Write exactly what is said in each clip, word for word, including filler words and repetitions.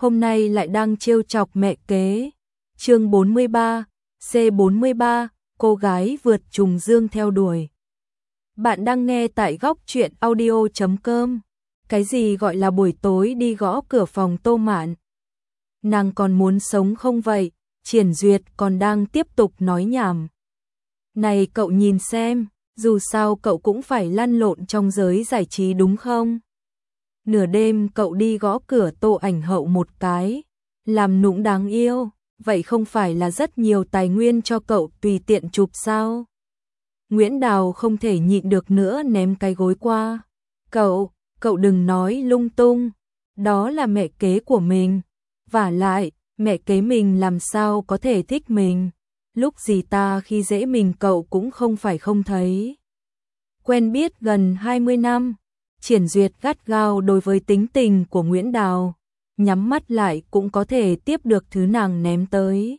hôm nay lại đang trêu chọc mẹ kế. Chương bốn mươi ba, C bốn mươi ba, cô gái vượt trùng dương theo đuổi. Bạn đang nghe tại góc truyện audio chấm com. Cái gì gọi là buổi tối đi gõ cửa phòng Tô Mạn? Nàng còn muốn sống không vậy? Triển Duyệt còn đang tiếp tục nói nhảm. Này cậu nhìn xem, dù sao cậu cũng phải lăn lộn trong giới giải trí đúng không? Nửa đêm cậu đi gõ cửa Tô Ảnh Hậu một cái, làm nũng đáng yêu, vậy không phải là rất nhiều tài nguyên cho cậu tùy tiện chụp sao? Nguyễn Đào không thể nhịn được nữa ném cái gối qua. Cậu, cậu đừng nói lung tung, đó là mẹ kế của mình. Vả lại, mẹ kế mình làm sao có thể thích mình, lúc gì ta khi dễ mình cậu cũng không phải không thấy. Quen biết gần hai mươi năm, Triển Duyệt gắt gao đối với tính tình của Nguyễn Đào, nhắm mắt lại cũng có thể tiếp được thứ nàng ném tới.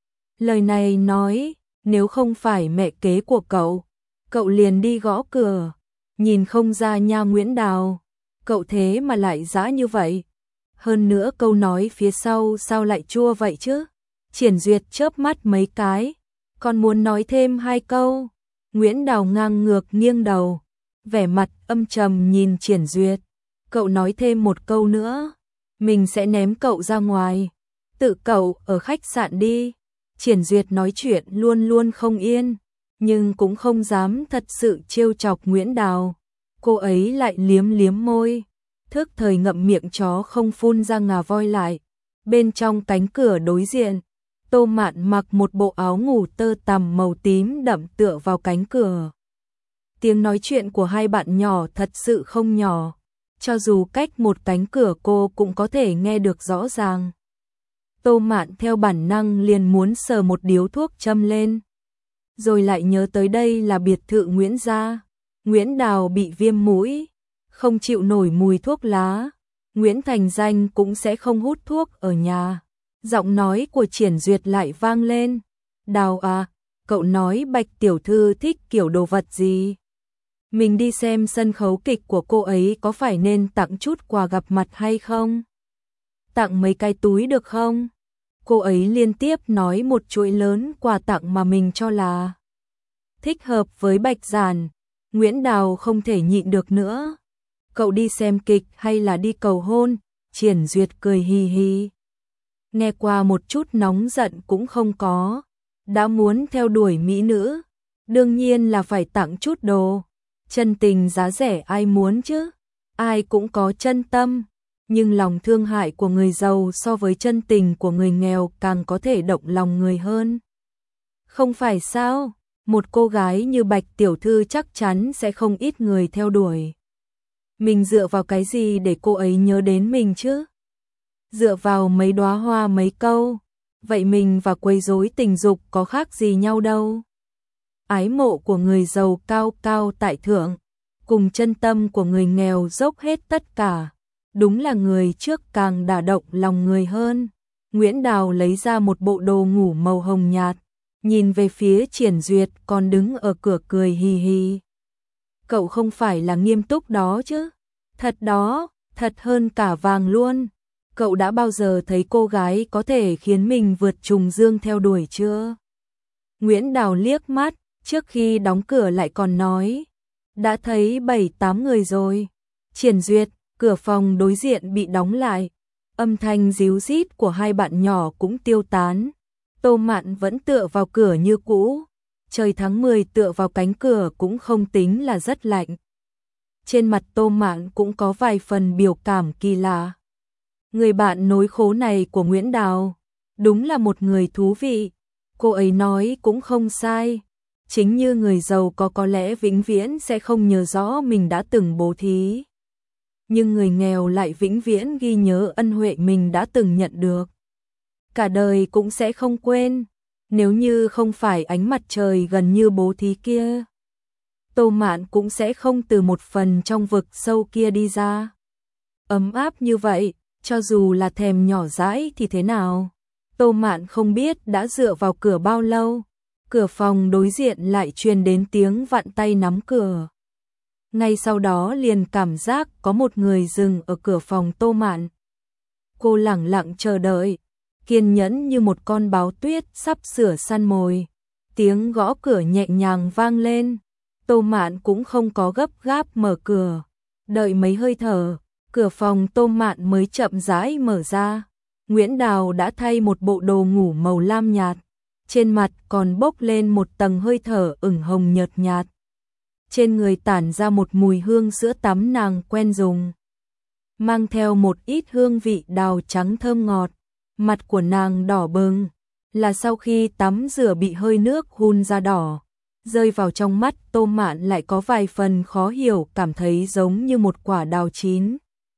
Lời này nói, nếu không phải mẹ kế của cậu, cậu liền đi gõ cửa, nhìn không ra nha Nguyễn Đào, cậu thế mà lại dã như vậy. Hơn nữa câu nói phía sau sao lại chua vậy chứ? Triển Duyệt chớp mắt mấy cái, còn muốn nói thêm hai câu. Nguyễn Đào ngang ngược nghiêng đầu, vẻ mặt âm trầm nhìn Triển Duyệt. Cậu nói thêm một câu nữa, mình sẽ ném cậu ra ngoài. Tự cậu ở khách sạn đi. Triển Duyệt nói chuyện luôn luôn không yên, nhưng cũng không dám thật sự trêu chọc Nguyễn Đào. Cô ấy lại liếm liếm môi, thức thời ngậm miệng chó không phun ra ngà voi lại. Bên trong cánh cửa đối diện, Tô Mạn mặc một bộ áo ngủ tơ tằm màu tím đậm tựa vào cánh cửa. Tiếng nói chuyện của hai bạn nhỏ thật sự không nhỏ, cho dù cách một cánh cửa cô cũng có thể nghe được rõ ràng. Tô Mạn theo bản năng liền muốn sờ một điếu thuốc châm lên, rồi lại nhớ tới đây là biệt thự Nguyễn gia. Nguyễn Đào bị viêm mũi, không chịu nổi mùi thuốc lá. Nguyễn Thành Danh cũng sẽ không hút thuốc ở nhà. Giọng nói của Triển Duyệt lại vang lên. Đào à, cậu nói Bạch tiểu thư thích kiểu đồ vật gì? Mình đi xem sân khấu kịch của cô ấy có phải nên tặng chút quà gặp mặt hay không? Tặng mấy cái túi được không? Cô ấy liên tiếp nói một chuỗi lớn quà tặng mà mình cho là thích hợp với Bạch Giản. Nguyễn Đào không thể nhịn được nữa. Cậu đi xem kịch hay là đi cầu hôn? Triển Duyệt cười hì hì. Nghe qua một chút nóng giận cũng không có. Đã muốn theo đuổi mỹ nữ, đương nhiên là phải tặng chút đồ. Chân tình giá rẻ ai muốn chứ? Ai cũng có chân tâm, nhưng lòng thương hại của người giàu so với chân tình của người nghèo càng có thể động lòng người hơn. Không phải sao? Một cô gái như Bạch tiểu thư chắc chắn sẽ không ít người theo đuổi. Mình dựa vào cái gì để cô ấy nhớ đến mình chứ? Dựa vào mấy đóa hoa mấy câu, vậy mình và quấy rối tình dục có khác gì nhau đâu. Ái mộ của người giàu cao cao tại thượng, cùng chân tâm của người nghèo dốc hết tất cả. Đúng là người trước càng đả động lòng người hơn. Nguyễn Đào lấy ra một bộ đồ ngủ màu hồng nhạt, nhìn về phía Triển Duyệt còn đứng ở cửa cười hì hì. Cậu không phải là nghiêm túc đó chứ? Thật đó, thật hơn cả vàng luôn. Cậu đã bao giờ thấy cô gái có thể khiến mình vượt trùng dương theo đuổi chưa? Nguyễn Đào liếc mắt, trước khi đóng cửa lại còn nói. Đã thấy bảy tám người rồi. Triển Duyệt, cửa phòng đối diện bị đóng lại. Âm thanh ríu rít của hai bạn nhỏ cũng tiêu tán. Tô Mạn vẫn tựa vào cửa như cũ. Trời tháng mười tựa vào cánh cửa cũng không tính là rất lạnh. Trên mặt Tô Mạn cũng có vài phần biểu cảm kỳ lạ. Người bạn nối khố này của Nguyễn Đào, đúng là một người thú vị. Cô ấy nói cũng không sai. Chính như người giàu có có lẽ vĩnh viễn sẽ không nhớ rõ mình đã từng bố thí. Nhưng người nghèo lại vĩnh viễn ghi nhớ ân huệ mình đã từng nhận được. Cả đời cũng sẽ không quên, nếu như không phải ánh mặt trời gần như bố thí kia. Tô Mạn cũng sẽ không từ một phần trong vực sâu kia đi ra. Ấm áp như vậy, cho dù là thèm nhỏ dãi thì thế nào? Tô Mạn không biết đã dựa vào cửa bao lâu. Cửa phòng đối diện lại truyền đến tiếng vặn tay nắm cửa. Ngay sau đó liền cảm giác có một người dừng ở cửa phòng Tô Mạn. Cô lẳng lặng chờ đợi, kiên nhẫn như một con báo tuyết sắp sửa săn mồi. Tiếng gõ cửa nhẹ nhàng vang lên. Tô Mạn cũng không có gấp gáp mở cửa. Đợi mấy hơi thở, cửa phòng Tô Mạn mới chậm rãi mở ra. Nguyễn Đào đã thay một bộ đồ ngủ màu lam nhạt. Trên mặt còn bốc lên một tầng hơi thở ửng hồng nhợt nhạt. Trên người tản ra một mùi hương sữa tắm nàng quen dùng, mang theo một ít hương vị đào trắng thơm ngọt. Mặt của nàng đỏ bừng, là sau khi tắm rửa bị hơi nước hun ra đỏ. Rơi vào trong mắt Tô Mạn lại có vài phần khó hiểu, cảm thấy giống như một quả đào chín.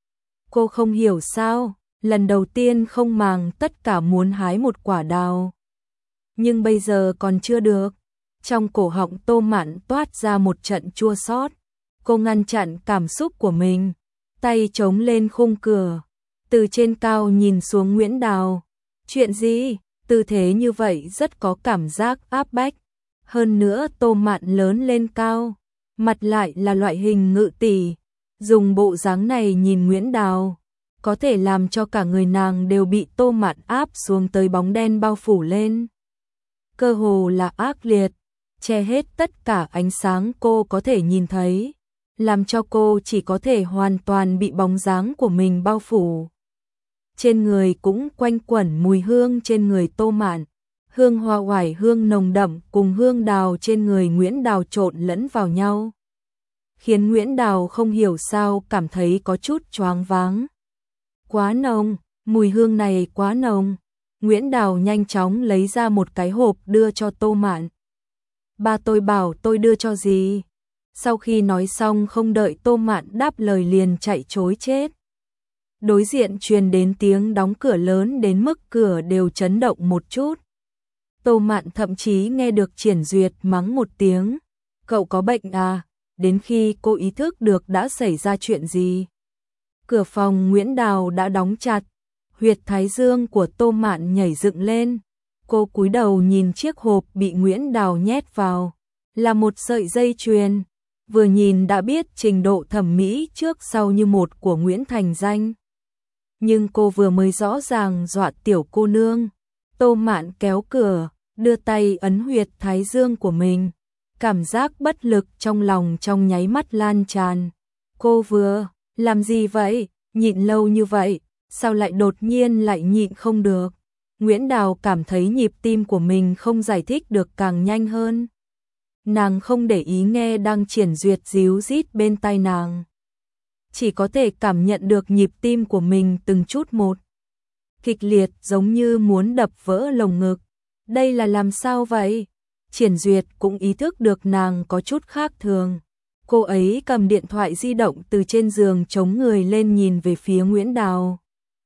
Cô không hiểu sao, lần đầu tiên không màng tất cả muốn hái một quả đào. Nhưng bây giờ còn chưa được. Trong cổ họng Tô Mạn toát ra một trận chua xót. Cô ngăn chặn cảm xúc của mình, tay chống lên khung cửa, từ trên cao nhìn xuống Nguyễn Đào. Chuyện gì? Tư thế như vậy rất có cảm giác áp bách. Hơn nữa Tô Mạn lớn lên cao, mặt lại là loại hình ngự tỷ. Dùng bộ dáng này nhìn Nguyễn Đào, có thể làm cho cả người nàng đều bị Tô Mạn áp xuống tới bóng đen bao phủ lên. Cơ hồ là ác liệt, che hết tất cả ánh sáng cô có thể nhìn thấy, làm cho cô chỉ có thể hoàn toàn bị bóng dáng của mình bao phủ. Trên người cũng quanh quẩn mùi hương trên người Tô Mạn, hương hoa oải hương nồng đậm cùng hương đào trên người Nguyễn Đào trộn lẫn vào nhau, khiến Nguyễn Đào không hiểu sao cảm thấy có chút choáng váng. Quá nồng, mùi hương này quá nồng. Nguyễn Đào nhanh chóng lấy ra một cái hộp đưa cho Tô Mạn. Ba tôi bảo tôi đưa cho gì? Sau khi nói xong không đợi Tô Mạn đáp lời liền chạy trối chết. Đối diện truyền đến tiếng đóng cửa lớn đến mức cửa đều chấn động một chút. Tô Mạn thậm chí nghe được Triển Duyệt mắng một tiếng. Cậu có bệnh à? Đến khi cô ý thức được đã xảy ra chuyện gì. Cửa phòng Nguyễn Đào đã đóng chặt. Huyệt thái dương của Tô Mạn nhảy dựng lên. Cô cúi đầu nhìn chiếc hộp bị Nguyễn Đào nhét vào. Là một sợi dây chuyền. Vừa nhìn đã biết trình độ thẩm mỹ trước sau như một của Nguyễn Thành Danh. Nhưng cô vừa mới rõ ràng dọa tiểu cô nương. Tô Mạn kéo cửa, đưa tay ấn huyệt thái dương của mình. Cảm giác bất lực trong lòng trong nháy mắt lan tràn. Cô vừa, làm gì vậy? Nhịn lâu như vậy, sao lại đột nhiên lại nhịn không được? Nguyễn Đào cảm thấy nhịp tim của mình không giải thích được càng nhanh hơn. Nàng không để ý nghe đang Triển Duyệt díu rít bên tai nàng. Chỉ có thể cảm nhận được nhịp tim của mình từng chút một. Kịch liệt giống như muốn đập vỡ lồng ngực. Đây là làm sao vậy? Triển Duyệt cũng ý thức được nàng có chút khác thường. Cô ấy cầm điện thoại di động từ trên giường chống người lên nhìn về phía Nguyễn Đào.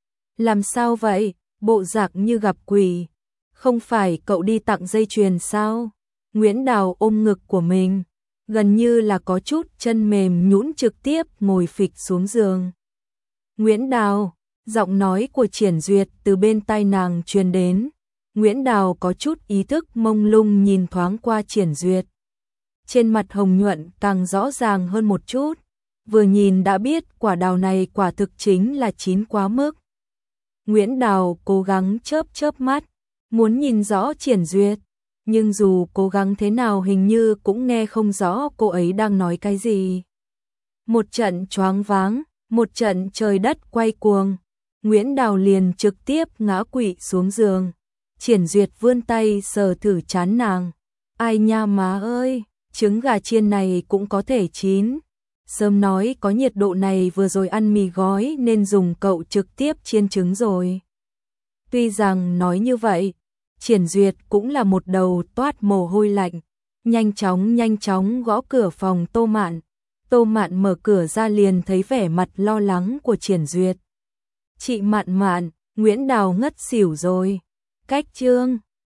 Làm sao vậy? Bộ dạng như gặp quỷ. Không phải cậu đi tặng dây chuyền sao? Nguyễn Đào ôm ngực của mình, gần như là có chút chân mềm nhũn trực tiếp ngồi phịch xuống giường. Nguyễn Đào, giọng nói của Triển Duyệt từ bên tai nàng truyền đến. Nguyễn Đào có chút ý thức mông lung nhìn thoáng qua Triển Duyệt. Trên mặt hồng nhuận càng rõ ràng hơn một chút. Vừa nhìn đã biết quả đào này quả thực chính là chín quá mức. Nguyễn Đào cố gắng chớp chớp mắt, muốn nhìn rõ Triển Duyệt. Nhưng dù cố gắng thế nào hình như cũng nghe không rõ cô ấy đang nói cái gì. Một trận choáng váng, một trận trời đất quay cuồng. Nguyễn Đào liền trực tiếp ngã quỵ xuống giường. Triển Duyệt vươn tay sờ thử trán nàng. Ai nha má ơi, trứng gà chiên này cũng có thể chín. Sớm nói có nhiệt độ này vừa rồi ăn mì gói nên dùng cậu trực tiếp chiên trứng rồi. Tuy rằng nói như vậy, Triển Duyệt cũng là một đầu toát mồ hôi lạnh. Nhanh chóng nhanh chóng gõ cửa phòng Tô Mạn. Tô Mạn mở cửa ra liền thấy vẻ mặt lo lắng của Triển Duyệt. Chị Mạn Mạn, Nguyễn Đào ngất xỉu rồi. Cách chương